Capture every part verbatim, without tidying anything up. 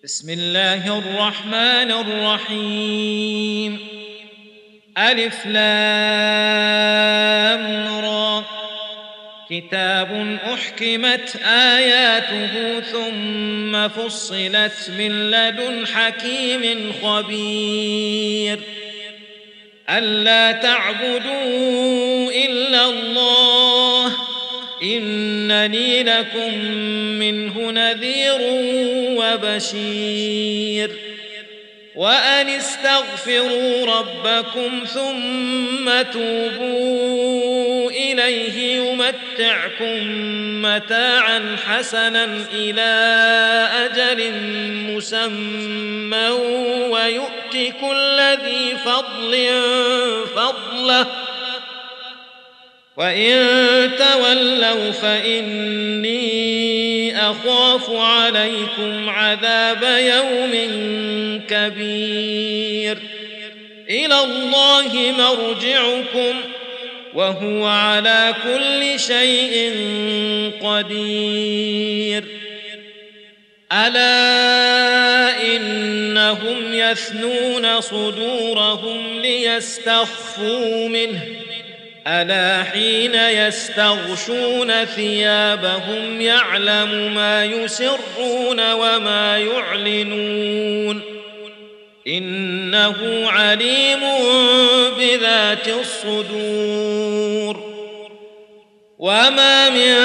بسم الله الرحمن الرحيم. ألف لام را. كتاب أحكمت آياته ثم فصلت من لدن حكيم خبير. ألا تعبدوا إلا الله إنني لكم منه نذير وبشير. وأن استغفروا ربكم ثم توبوا إليه يمتعكم متاعا حسنا إلى أجل مسمى ويؤت كل ذي فضل فضله وإن تولوا فإني أخاف عليكم عذاب يوم كبير. إلى الله مرجعكم وهو على كل شيء قدير. ألا إنهم يثنون صدورهم ليستخفوا منه ألا حين يستغشون ثيابهم يعلم ما يسرون وما يعلنون إنه عليم بذات الصدور. وما من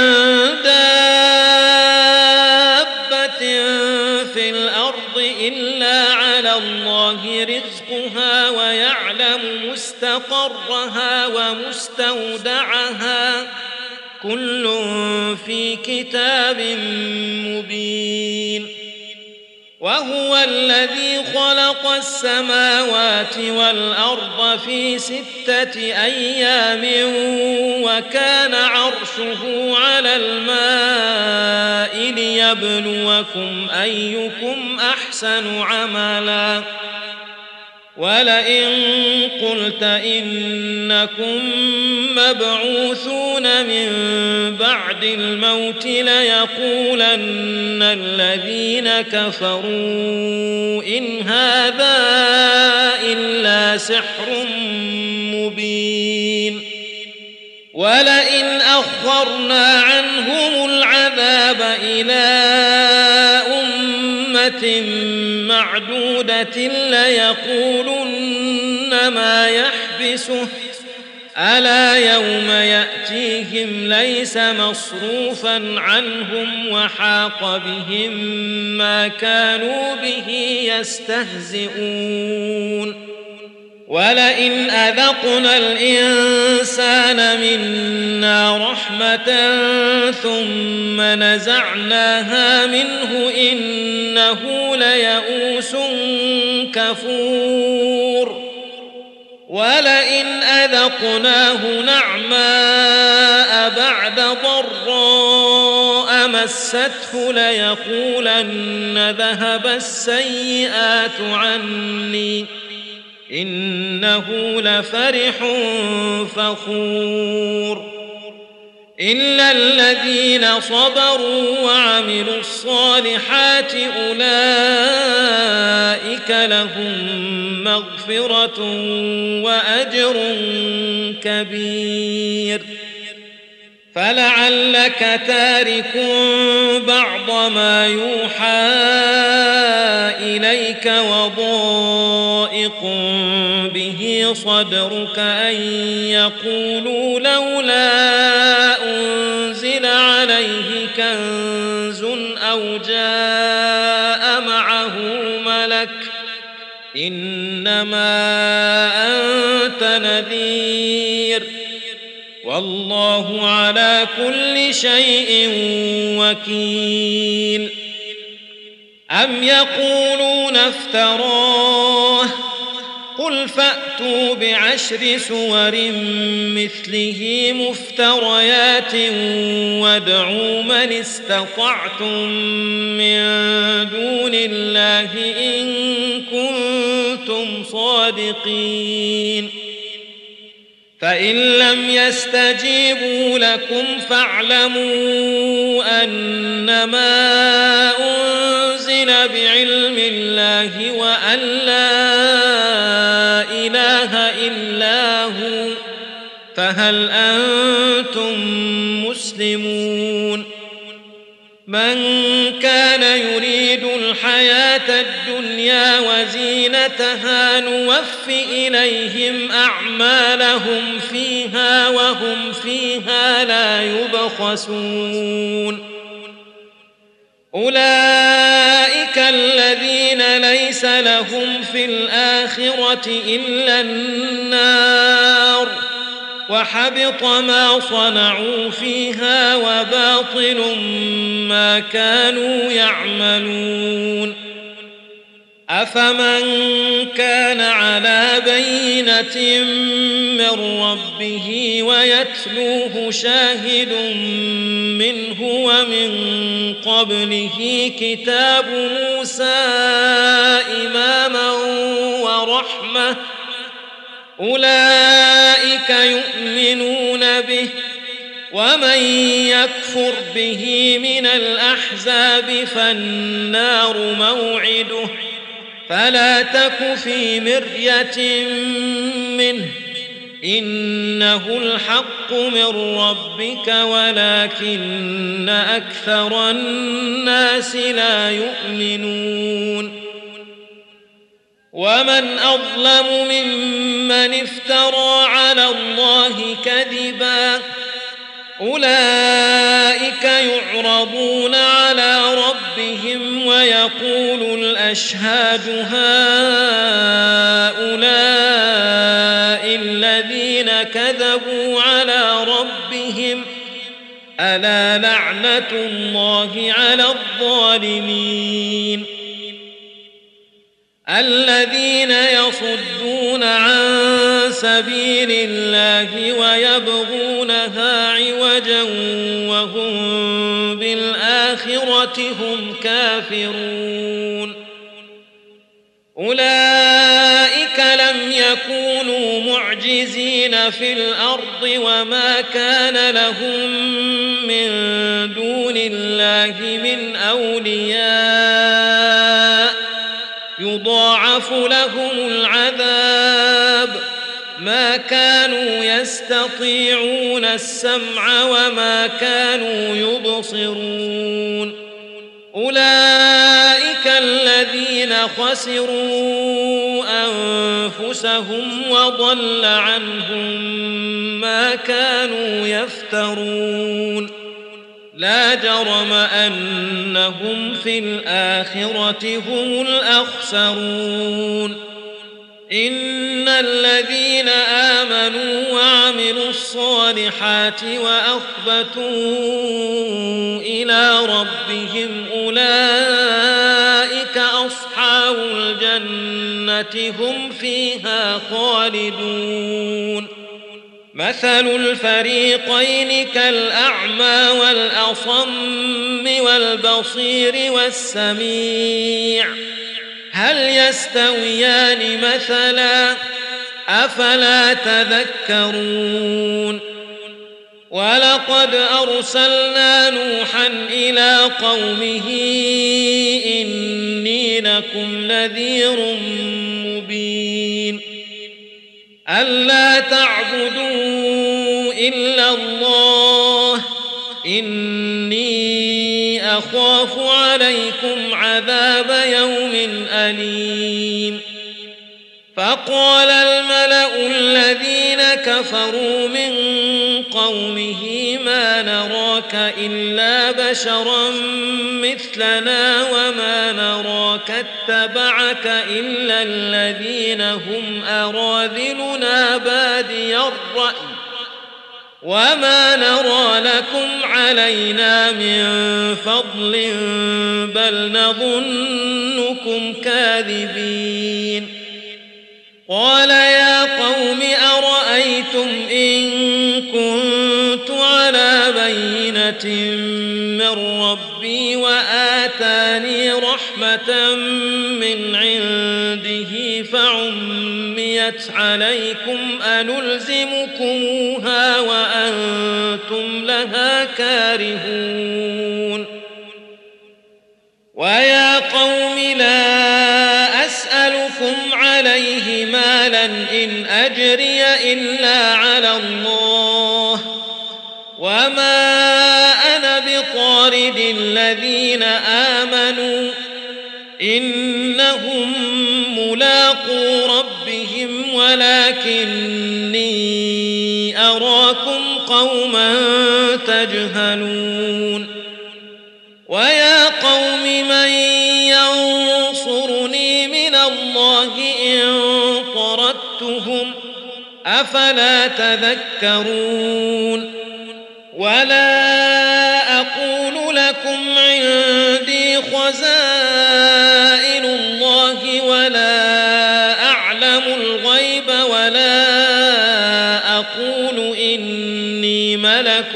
دابة في الأرض إلا على الله رزقها ويعلم مستقرها ومستودعها كل في كتاب مبين. وهو الذي خلق السماوات والأرض في ستة أيام وكان عرشه على الماء ليبلوكم أيكم أحسن عملا. ولئن قلت إنكم مبعوثون من بعد الموت ليقولن الذين كفروا إن هذا إلا سحر مبين. ولئن أخرنا عنهم العذاب إلى أمة معدودة ليقولن ما يحبسه ألا يوم يأتيهم ليس مصروفا عنهم وحاق بهم ما كانوا به يستهزئون. ولئن أذقنا الإنسان منا رحمة ثم نزعناها منه إنه ليئوس كفور. ولئن أذقناه نعماء بعد ضراء مسته ليقولن ذهب السيئات عني إنه لفرح فخور. إلا الذين صبروا وعملوا الصالحات أولئك لهم مغفرة وأجر كبير. فلعلك تارك بعض ما يوحى إليك وضائق به صدرك أن يقولوا لولا أنزل عليه كنز أو جاء معه ملك إنما أنت نذير والله على كل شيء وكيل. أم يقولون افتراه قل فأتوا بعشر سور مثله مفتريات وادعوا من استطعتم من دون الله إن كنتم صادقين. فإن لم يستجيبوا لكم فاعلموا أنما أنزل بعلم الله وأن لا إله إلا هو فهل أنتم مسلمون من كان يريد الحياة الدنيا وزينتها نوف إليهم أعمالهم فيها وهم فيها لا يبخسون أولئك الذين ليس لهم في الآخرة إلا النار وحبط ما صنعوا فيها وباطل ما كانوا يعملون أفمن كان على بينة من ربه ويتلوه شاهد منه ومن قبله كتاب موسى إماما ورحمة أولئك يؤمنون به ومن يكفر به من الأحزاب فالنار موعده فلا تك في مرية منه إنه الحق من ربك ولكن أكثر الناس لا يؤمنون ومن أظلم ممن افترى على الله كذبا أولئك يعرضون على ربهم ويقول الأشهاد هؤلاء الذين كذبوا على ربهم ألا لعنة الله على الظالمين الذين يصدون عن سبيل الله ويبغونها عوجا وهم بالآخرة هم كافرون أولئك لم يكونوا معجزين في الأرض وما كان لهم من دون الله من أولياء يضاعف لهم العذاب ما كانوا يستطيعون السمع وما كانوا يبصرون أولئك الذين خسروا أنفسهم وضل عنهم ما كانوا يفترون لا جرم أنهم في الآخرة هم الأخسرون إن الذين آمنوا وعملوا الصالحات وأخبتوا إلى ربهم أولئك أصحاب الجنة هم فيها خالدون مثل الفريقين كالأعمى والأصم والبصير والسميع هل يستويان مثلا أفلا تذكرون ولقد أرسلنا نوحا إلى قومه إني لكم نذير مبين ألا تعبدوا إلا الله إني أخاف عليكم عذاب يوم أليم فقال الملأ الذين كفروا من قومه ما نراك إلا بشرا مثلنا وما نراك اتبعك إلا الذين هم أراذلنا بادي الرأي وما نرى لكم علينا من فضل بل نظنكم كاذبين قال يا قوم أرأيتم إن كنت على بينة من ربي وآتاني رحمة من عنده فعميت عليكم أنلزمكموها وأنتم لها كارهون ويا قوم أسألكم عليه مالا إن أجري إلا على الله وما أنا بطارد الذين آمنوا إنهم ملاقو ربهم ولكني أراكم قوما تجهلون ويا قوم من ينصرني من الله إن طردتهم أفلا تذكرون ولا أقول لكم عندي خزائن الله ولا أعلم الغيب ولا أقول إني ملك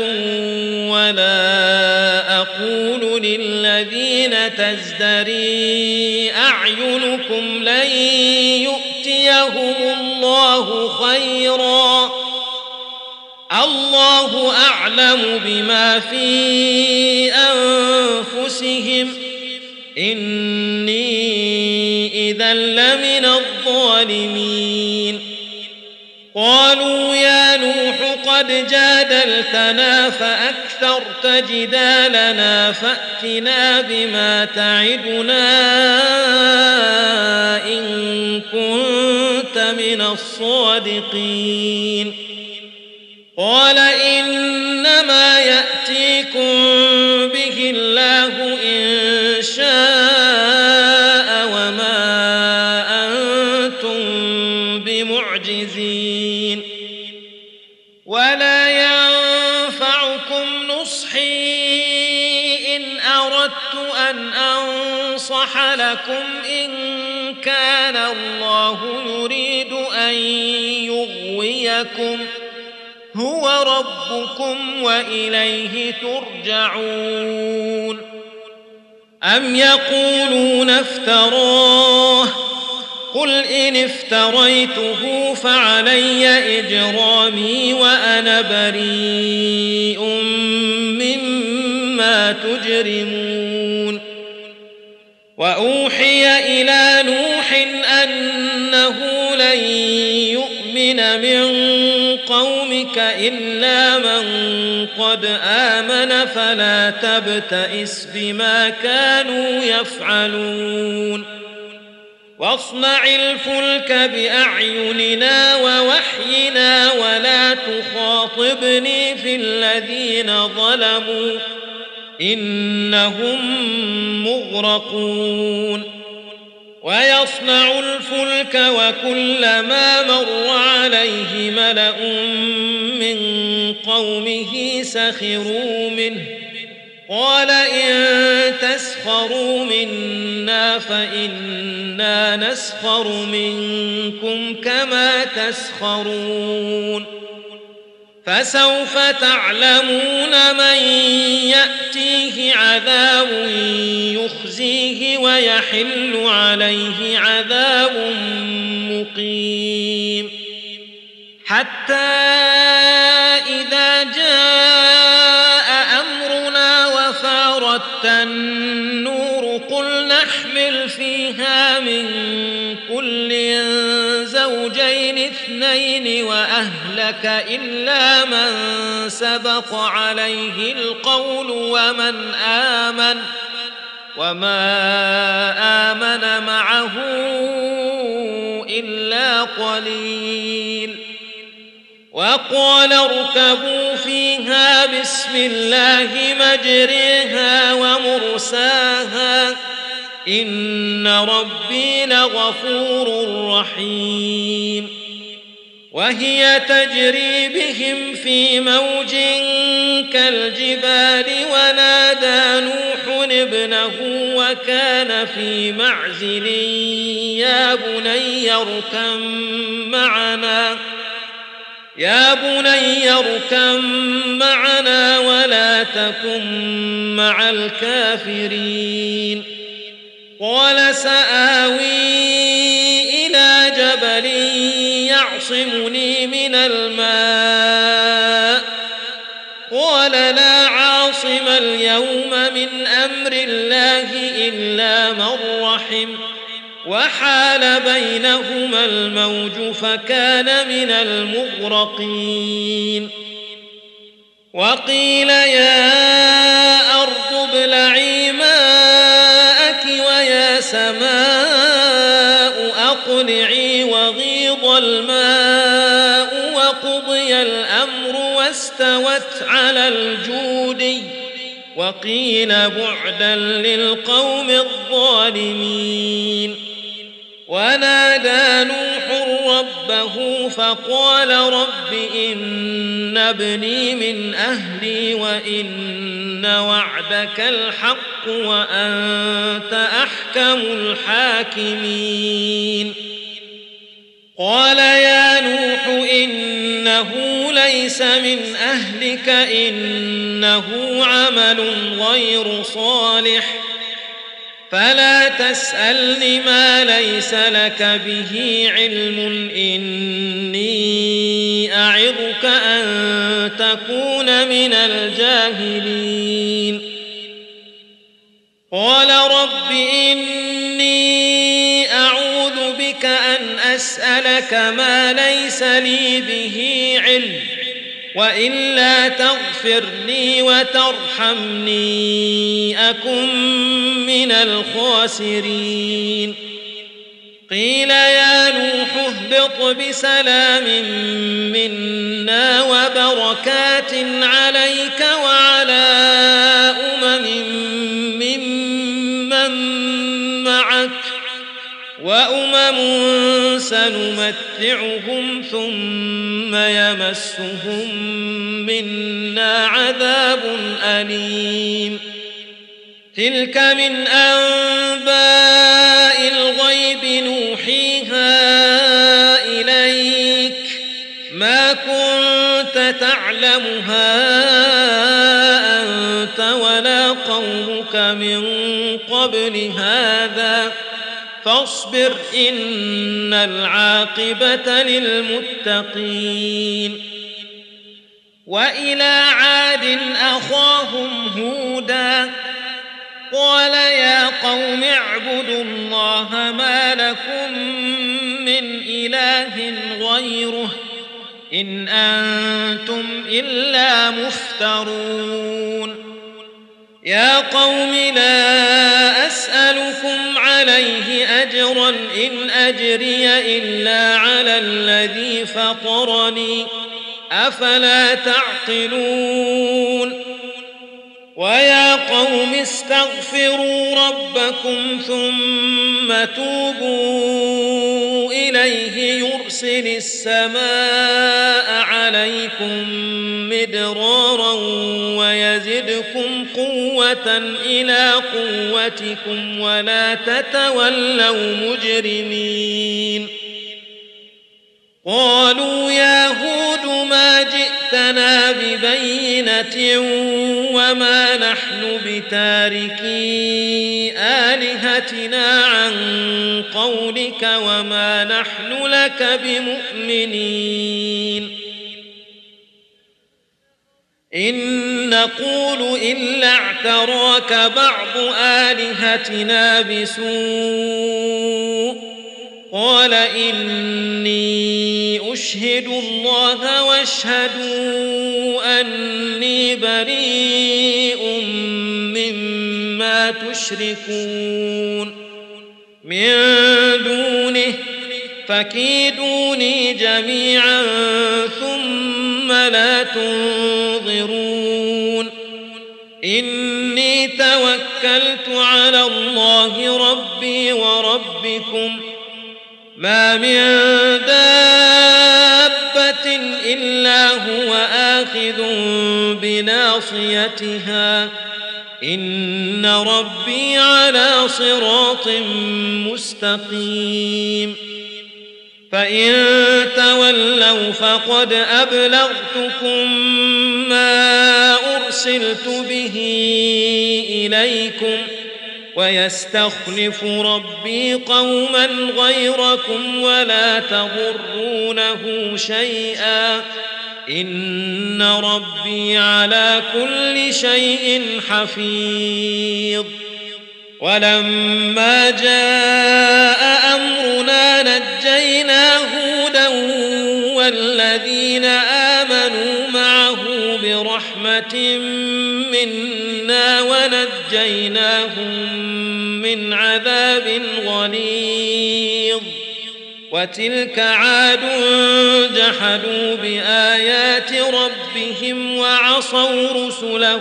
ولا أقول للذين تزدري أعينكم لن يؤتيهم الله خيرا الله أعلم بما في أنفسهم إني إذا لمن الظالمين قالوا يا نوح قد جادلتنا فأكثرت جدالنا فأتنا بما تعدنا إن كنت من الصادقين قال إنما يأتيكم به الله إن شاء وما أنتم بمعجزين ولا ينفعكم نصحي إن أردت أن أنصح لكم إن كان الله يريد أن يغويكم هو ربكم وإليه ترجعون أم يقولون افتراه قل إن افتريته فعلي إجرامي وأنا بريء مما تجرمون وأوحي إلى نوح أنه لن يؤمن من قومك إلا من قد آمن فلا تبتئس بما كانوا يفعلون واصنع الفلك بأعيننا ووحينا ولا تخاطبني في الذين ظلموا إنهم مغرقون ويصنع الفلك وكلما مر عليه ملأ من قومه سخروا منه قال إن تسخروا منا فإنا نسخر منكم كما تسخرون فسوف تعلمون من يأتيه عذاب يخزيه ويحل عليه عذاب مقيم حتى إذا جاء أمرنا وفارت النور قل نحمل فيها من كل زوجين اثنين وأهلك إلا من سبق عليه القول ومن آمن وما آمن معه إلا قليل وقال اركبوا فيها بسم الله مجريها ومرساها إن ربي لغفور رحيم وهي تجري بهم في موج كالجبال ونادى نوح ابنه وكان في معزل يا بني اركب معنا يا بني اركب معنا ولا تكن مع الكافرين قال سآوي إلى جبل يعصمني من الماء قال لا عاصم اليوم من أمر الله إلا من رحم وحال بينهما الموج فكان من المغرقين وقيل يا أرض ابلعي ماءك ويا سماء أقلعي وغيض الماء وقضي الأمر واستوت على الجودي وقيل بعدا للقوم الظالمين ونادى نوح ربه فقال رب إن ابني من أهلي وإن وعدك الحق وأنت أحكم الحاكمين قال يا نوح إنه ليس من أهلك إنه عمل غير صالح فلا تسألني ما ليس لك به علم إني أعظك أن تكون من الجاهلين قال رب إني أعوذ بك أن أسألك ما ليس لي به علم وإلا تغفر لي وترحمني أكن من الخاسرين قيل يا نوح اهبط بسلام منا وبركات عليك وعلى أمم ممن معك وأمم سنمتعهم ثم يمسهم منا عذاب أليم تلك من أنباء الغيب نوحيها إليك ما كنت تعلمها أنت ولا قومك من قبل هذا فاصبر إن العاقبة للمتقين وإلى عاد أخاهم هودا قال يا قوم اعبدوا الله ما لكم من إله غيره إن أنتم إلا مفترون يا قوم لا أسألكم عليه أجرا إن أجري إلا على الذي فطرني أفلا تعقلون ويا قوم استغفروا ربكم ثم توبوا إليه يرسل السماء عليكم مدرارا ويزدكم قوة إلى قوتكم ولا تتولوا مجرمين قالوا يا هود ما جئتنا ببينة وما نحن بتاركي آلهتنا عن قولك وما نحن لك بمؤمنين إن نقول إلا اعتراك بعض آلهتنا بسوء قال إني أشهد الله واشهدوا أني بريء مما تشركون من دونه فكيدوني جميعا ثم لا تنظرون إني توكلت على الله ربي وربكم ما من دابة إلا هو آخذ بناصيتها إن ربي على صراط مستقيم فإن تولوا فقد أبلغتكم ما أرسلت به إليكم ويستخلف ربي قوما غيركم ولا تضرونه شيئا إن ربي على كل شيء حفيظ ولما جاء ونجيناهم من عذاب غليظ وتلك عاد جحدوا بآيات ربهم وعصوا رسله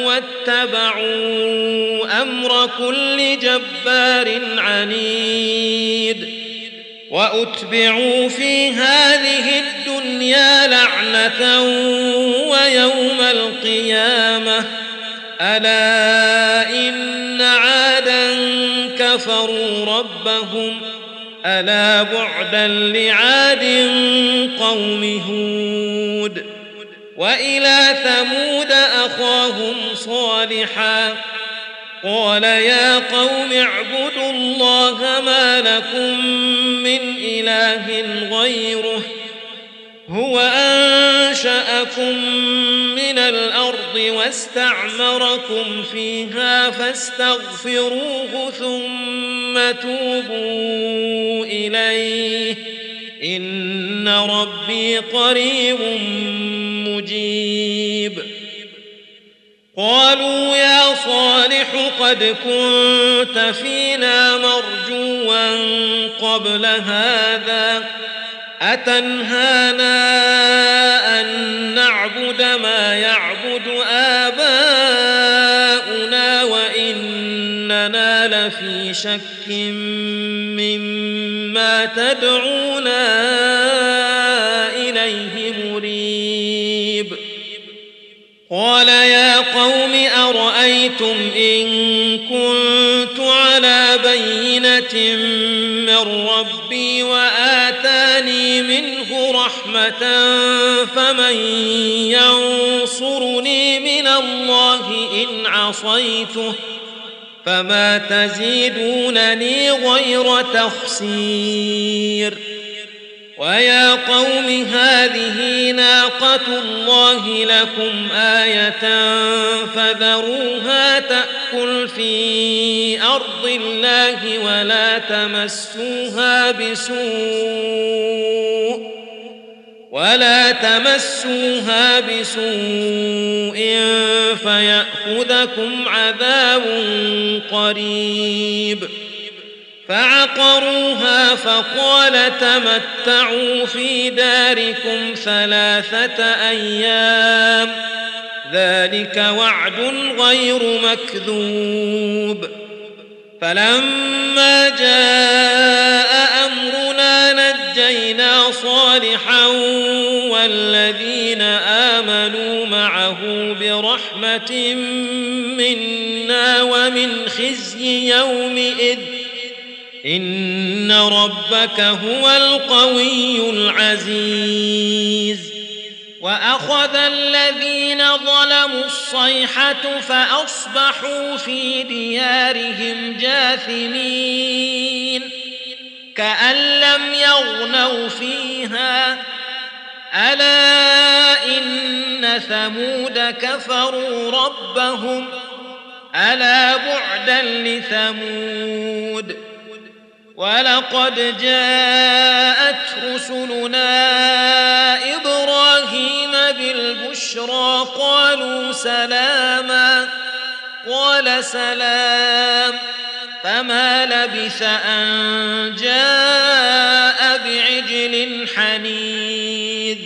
واتبعوا أمر كل جبار عنيد وأتبعوا في هذه الدنيا لعنة ويوم القيامة ألا إن عادا كفروا ربهم ألا بعدا لعاد قوم هود وإلى ثمود أخاهم صالحا قال يا قوم اعبدوا الله ما لكم من إله غيره هو أنشأكم من الأرض واستعمركم فيها فاستغفروه ثم توبوا إليه إن ربي قريب مجيب قالوا يا صالح قد كنت فينا مرجوا قبل هذا أتنهانا أن نعبد ما يعبد آباؤنا وإننا لفي شك مما تدعونا إليه مريب قال يا قوم أرأيتم إن كنت على بينة من ربي وآتاني منه رحمة فمن ينصرني من الله إن عصيته فما تزيدونني غير تخسير ويا قوم هذه ناقة الله لكم آية فذروها تأكل في أرض الله ولا تمسوها بسوء ولا تمسوها بسوء فيأخذكم عذاب قريب فعقروها فقال تمتعوا في داركم ثلاثة أيام ذلك وعد غير مكذوب فلما جاء أمرنا نجينا صالحا والذين آمنوا معه برحمة منا ومن خزي يومئذ إن ربك هو القوي العزيز وأخذ الذين ظلموا الصيحة فأصبحوا في ديارهم جاثمين كأن لم يغنوا فيها ألا إن ثمود كفروا ربهم ألا بعدا لثمود ولقد جاءت رسلنا إبراهيم بالبشرى قالوا سلاما قال سلام فما لبث أن جاء بعجل حنيذ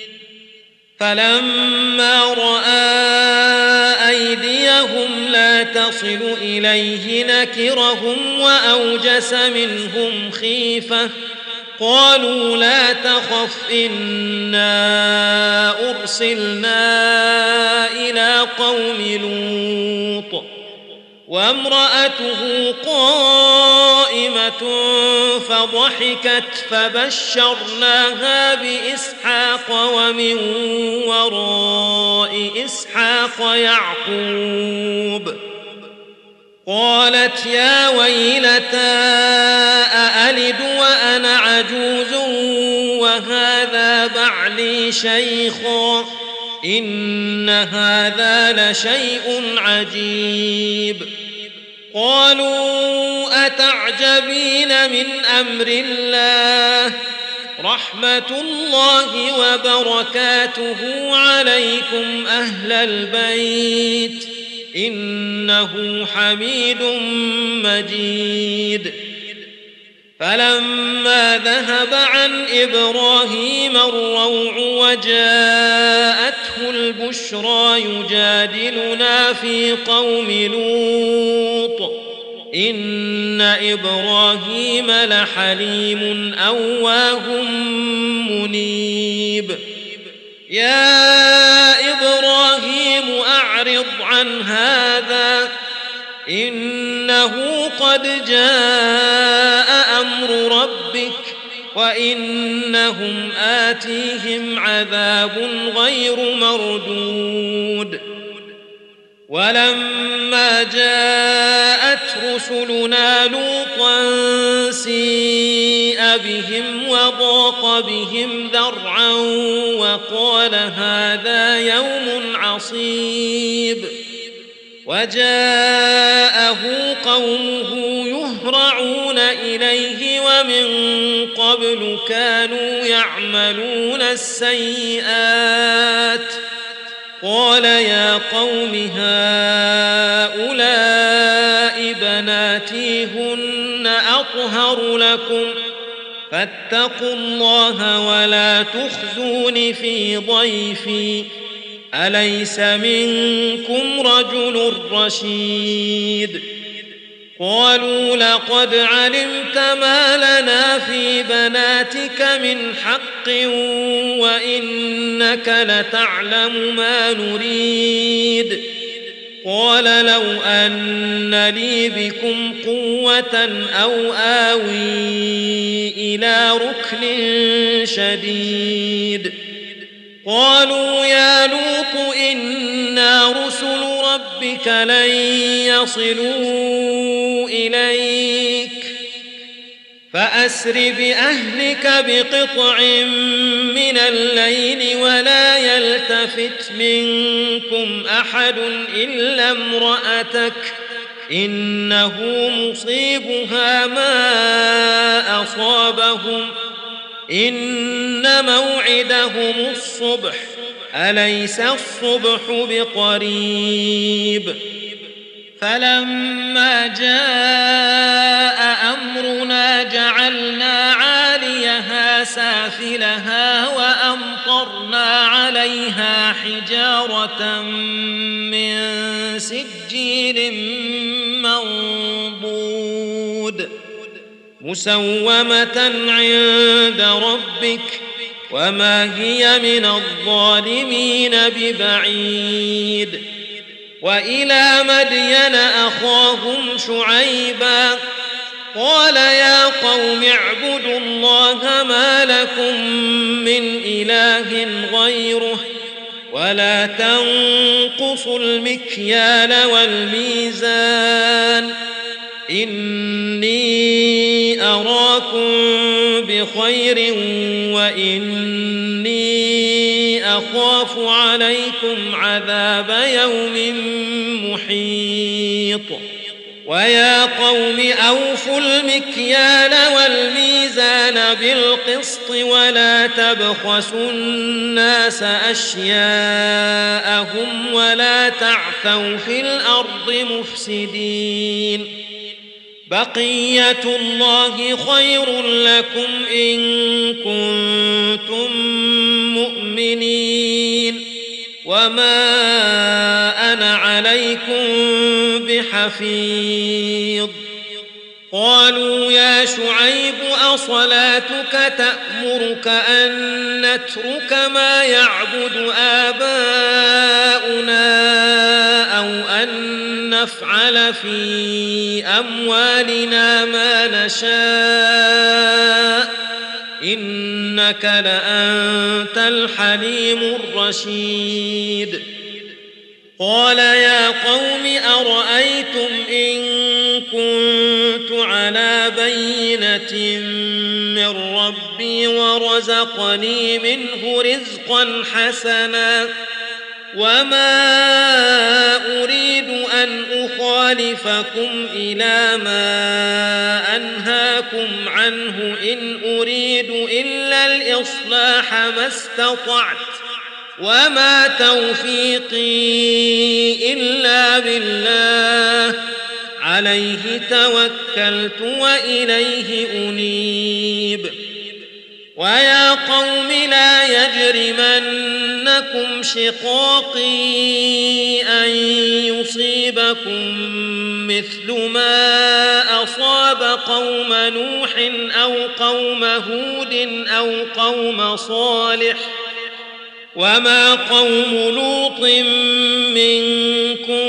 فلما رأى أيديهم لا تصل إليه نكرهم وأوجس منهم خيفة قالوا لا تخف إنا أرسلنا إلى قوم لوط وامرأته قائمة فضحكت فبشرناها بإسحاق ومن وراء إسحاق يعقوب قالت يا ويلتى أألد وأنا عجوز وهذا بعلي شيخا إن هذا لشيء عجيب قالوا أتعجبين من أمر الله رحمة الله وبركاته عليكم أهل البيت إنه حميد مجيد فلما ذهب عن إبراهيم الروع وجاءته البشرى يجادلنا في قوم لوط إن إبراهيم لحليم أواه منيب يا إبراهيم أعرض عن هذا إنه قد جاء أمر ربك وإنهم آتيهم عذاب غير مردود ولما جاءت رسلنا لوطا سيء بهم وضاق بهم ذرعا وقال هذا يوم عصيب وجاءه قومه يهرعون إليه ومن قبل كانوا يعملون السيئات قال يا قوم هؤلاء بناتي هن أطهر لكم فاتقوا الله ولا تخزون في ضيفي أليس منكم رجل رشيد قالوا لقد علمت ما لنا في بناتك من حق وإنك لتعلم ما نريد قال لو أن لي بكم قوة أو آوي إلى ركن شديد قالوا يا لوط إنا رسل ربك لن يصلوا إليك فأسر بأهلك بقطع من الليل ولا يلتفت منكم أحد إلا امرأتك إنه مصيبها ما أصابهم إن موعدهم الصبح أليس الصبح بقريب فلما جاء أمرنا جعلنا عاليها سافلها وأمطرنا عليها حجارة من سجيل منضود مسومة عند ربك وما هي من الظالمين ببعيد وإلى مدين أخاهم شعيبا قال يا قوم اعبدوا الله ما لكم من إله غيره ولا تنقصوا المكيال والميزان إني أراكم بخير وإني أخاف عليكم عذاب يوم محيط ويا قوم أوفوا المكيال والميزان بالقسط ولا تبخسوا الناس أشياءهم ولا تعثوا في الأرض مفسدين بقية الله خير لكم إن كنتم مؤمنين وما أنا عليكم بحفيظ قالوا يا شعيب أصلاتك تأمرك أن نترك ما يعبد آباؤنا أو أن نفعل في أموالنا ما نشاء إنك لأنت الحليم الرشيد قال يا قوم أرأيتم إن كنت على بينة من ربي ورزقني منه رزقا حسنا وما أريد أن أخالفكم إلى ما أنهاكم عنه إن أريد إلا الإصلاح ما استطعت وما توفيقي إلا بالله عليه توكلت وإليه أنيب. ويا قوم لا يجرمنكم شقاقي أن يصيبكم مثل ما أصاب قوم نوح أو قوم هود أو قوم صالح وما قوم لوط منكم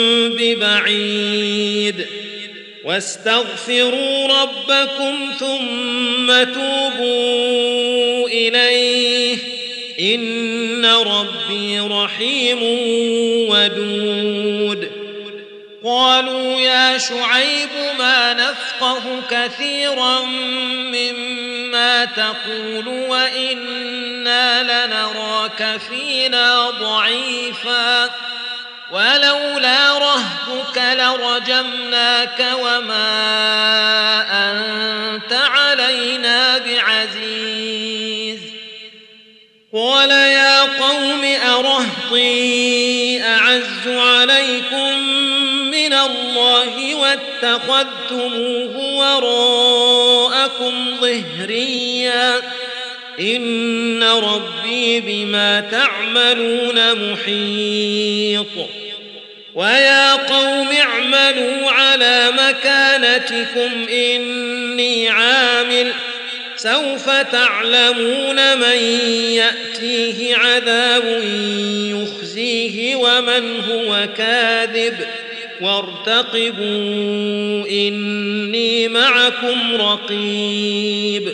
ببعيد. واستغفروا ربكم ثم توبوا إليه إن ربي رحيم ودود. قالوا يا شعيب ما نفقه كثيرا مما تقول وإنا لنراك فينا ضعيفا ولولا رهتك لرجمناك وما أنت علينا بعزيز. قال يا قوم أرهطي أعز عليكم من الله واتخذتموه وراءكم ظهريا إن ربي بما تعملون محيط. ويا قوم اعملوا على مكانتكم إني عامل سوف تعلمون من يأتيه عذاب يخزيه ومن هو كاذب وارتقبوا إني معكم رقيب.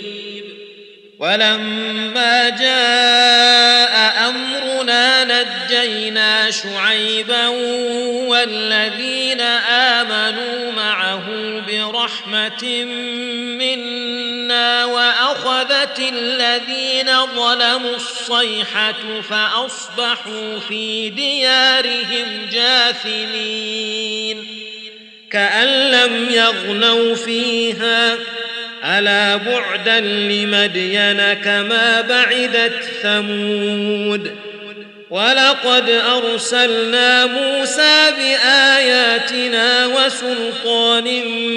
ولما جاء أمرنا نجينا شعيبا والذين آمنوا معه برحمة منا وأخذت الذين ظلموا الصيحة فأصبحوا في ديارهم جاثمين كأن لم يغنوا فيها ألا بعدا لمدين كما بعدت ثمود. ولقد أرسلنا موسى بآياتنا وسلطان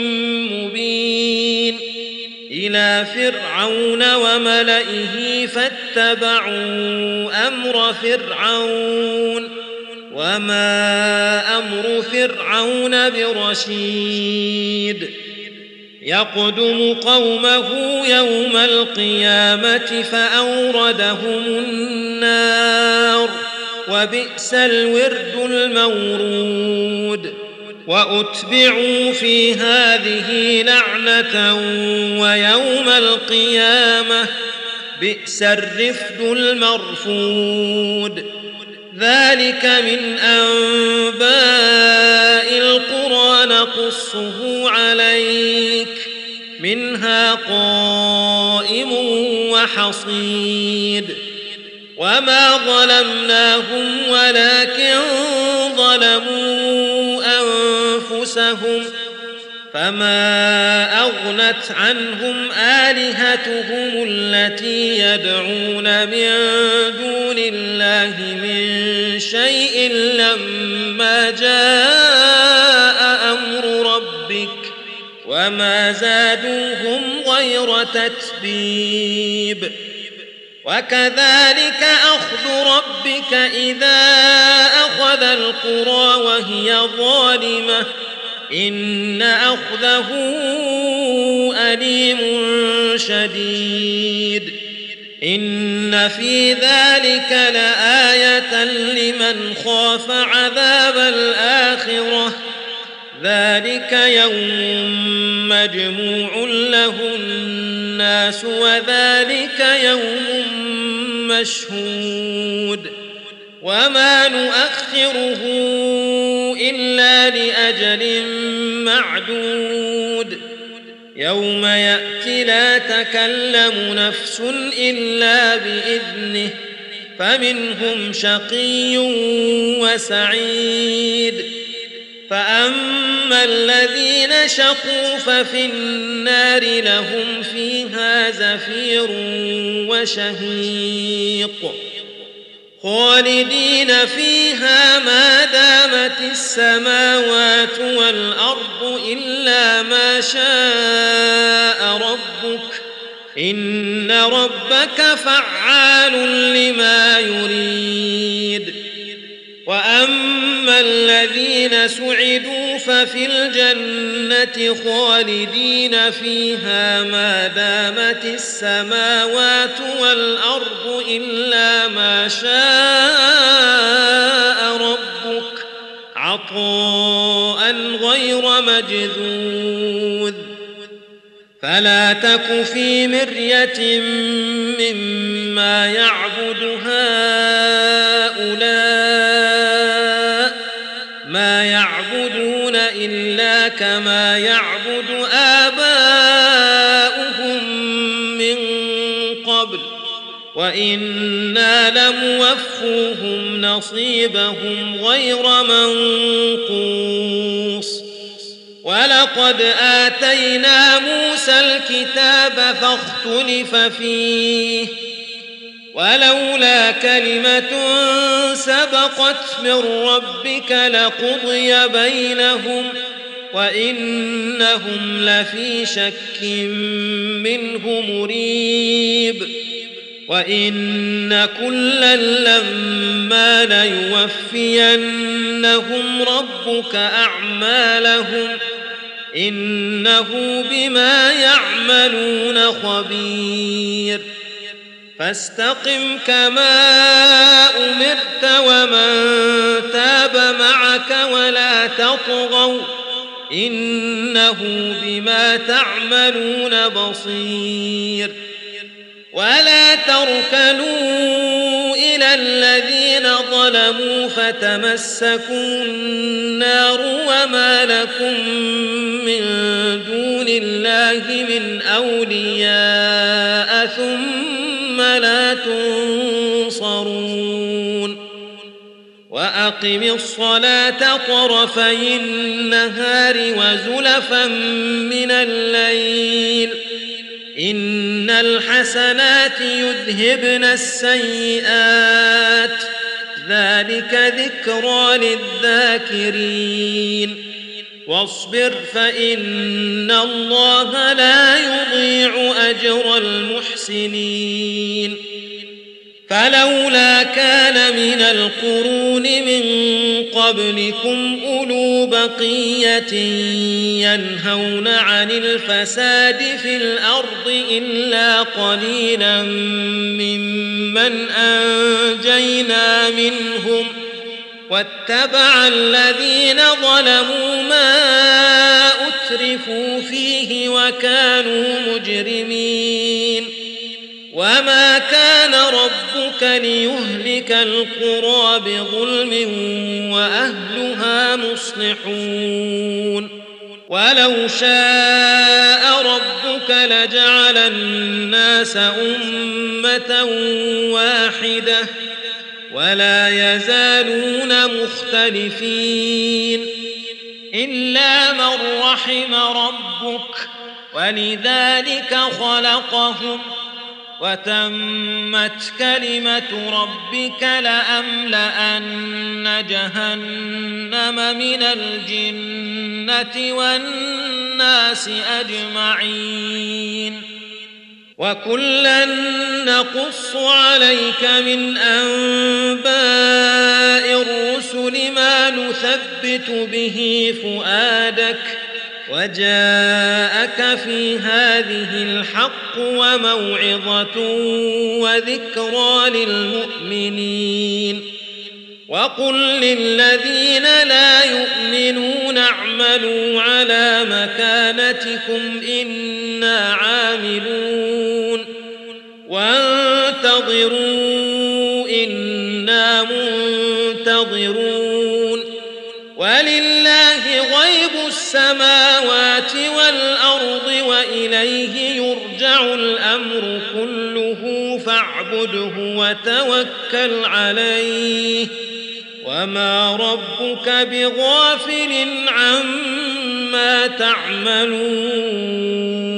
مبين إلى فرعون وملئه فاتبعوا أمر فرعون وما أمر فرعون برشيد. يقدم قومه يوم القيامة فأوردهم النار وبئس الورد المورود. وأتبعوا في هذه لعنة ويوم القيامة بئس الرفد المرفود. ذلك من أنباء القرى نقصه عليك منها قائم وحصيد. وما ظلمناهم ولكن ظلموا أنفسهم فما أغنت عنهم آلهتهم التي يدعون من دون الله من شيء لما جاء أمر ربك وما زادوهم غير تتبيب. وكذلك أخذ ربك إذا أخذ القرى وهي ظالمة إن أخذه أليم شديد. إن في ذلك لآية لمن خاف عذاب الآخرة ذلك يوم مجموع له الناس وذلك يوم مشهود. وما نؤخره إلا لأجل معدود يوم يأتي لا تكلم نفس إلا بإذنه فمنهم شقي وسعيد. فأما الذين شقوا ففي النار لهم فيها زفير وشهيق. خالدين فيها ما دامت السماوات والأرض إلا ما شاء ربك إن ربك فعال لما يريد. وأما الذين سعدوا ففي الجنة خالدين فيها ما دامت السماوات والأرض إلا ما شاء ربك عطاء غير مجذوذ. فلا تك في مرية مما يعبد هؤلاء ما يعبدون إلا كما يعبد آباؤهم من قبل وإنا لموفوهم نصيبهم غير منقوص. ولقد آتينا موسى الكتاب فاختلف فيه ولولا كلمة سبقت من ربك لقضي بينهم وإنهم لفي شك منه مريب. وإن كلا لما ليوفينهم ربك أعمالهم إنه بما يعملون خبير. فاستقم كما أمرت ومن تاب معك ولا تطغوا إنه بما تعملون بصير. ولا تركنوا إلى الذين ظلموا فتمسكوا النار وما لكم من دون الله من أولياء ثم لا تنصرون. وأقم الصلاة طرفي النهار وزلفا من الليل إن الحسنات يذهبن السيئات ذلك ذكرى للذاكرين. واصبر فإن الله لا يضيع أجر المحسنين. فلولا كان من القرون من قبلكم أولو بقية ينهون عن الفساد في الأرض إلا قليلا ممن أنجينا منهم واتبع الذين ظلموا ما أترفوا فيه وكانوا مجرمين. وما كان ربك ليهلك القرى بظلم وأهلها مصلحون. ولو شاء ربك لجعل الناس أمة واحدة ولا يزالون مختلفين إلا من رحم ربك ولذلك خلقهم وتمت كلمة ربك لأملأن جهنم من الجنة والناس أجمعين. وكلا نقص عليك من أنباء الرسل ما نثبت به فؤادك وجاءك في هذه الحق وموعظة وذكرى للمؤمنين. وقل للذين لا يؤمنون اعملوا على مكانتكم إنا عاملون وانتظروا إنا منتظرون. ولله غيب السماوات والأرض وإليه يرجع الأمر كله فاعبده وتوكل عليه وما ربك بغافل عما تعملون.